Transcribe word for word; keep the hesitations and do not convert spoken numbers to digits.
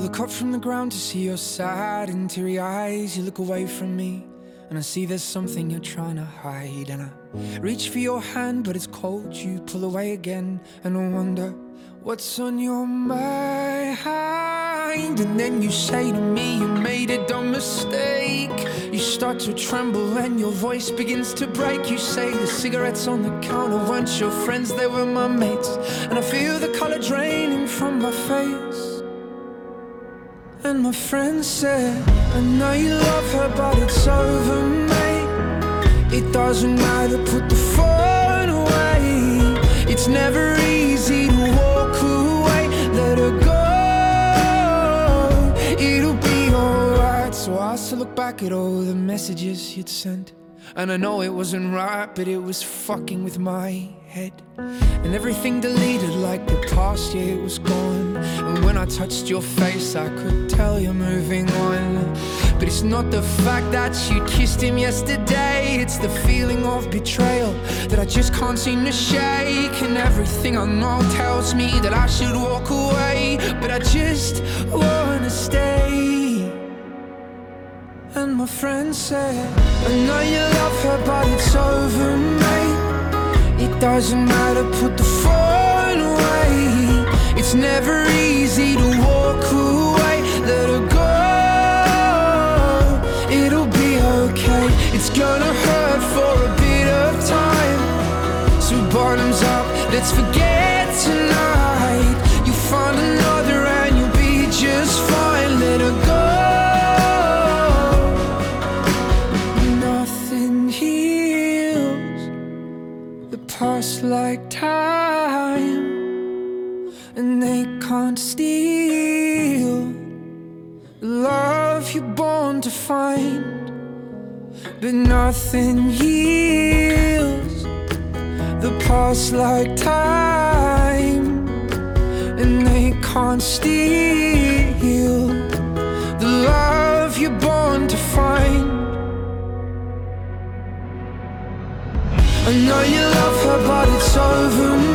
look up from the ground to see your sad and teary eyes. You look away from me and I see there's something you're trying to hide. And I reach for your hand but it's cold. You pull away again and I wonder what's on your mind. And then you say to me you made a dumb mistake. You start to tremble and your voice begins to break. You say the cigarettes on the counter weren't your friends, they were my mates. And I feel the color draining from my face. And my friend said, I know you love her but it's over, mate. It doesn't matter, put the phone away. It's never easy to walk away. Let her go, it'll be alright. So I still look back at all the messages you'd sent, and I know it wasn't right, but it was fucking with my head. And everything deleted like the past, yeah, it was gone. And when I touched your face, I could tell you're moving on. But it's not the fact that you kissed him yesterday, it's the feeling of betrayal that I just can't seem to shake. And everything I know tells me that I should walk away, but I just wanna stay. And my friend said, I know you love her but it's over, mate. It doesn't matter, put the phone away. It's never easy to walk away. Let her go, it'll be okay. It's gonna hurt for a bit of time, so bottoms up, let's forget tonight. You find another and you'll be just fine. Let her go. Past like time, and they can't steal the love you're born to find. But nothing heals the past like time, and they can't steal the love you're born to find. I know you love her but it's over,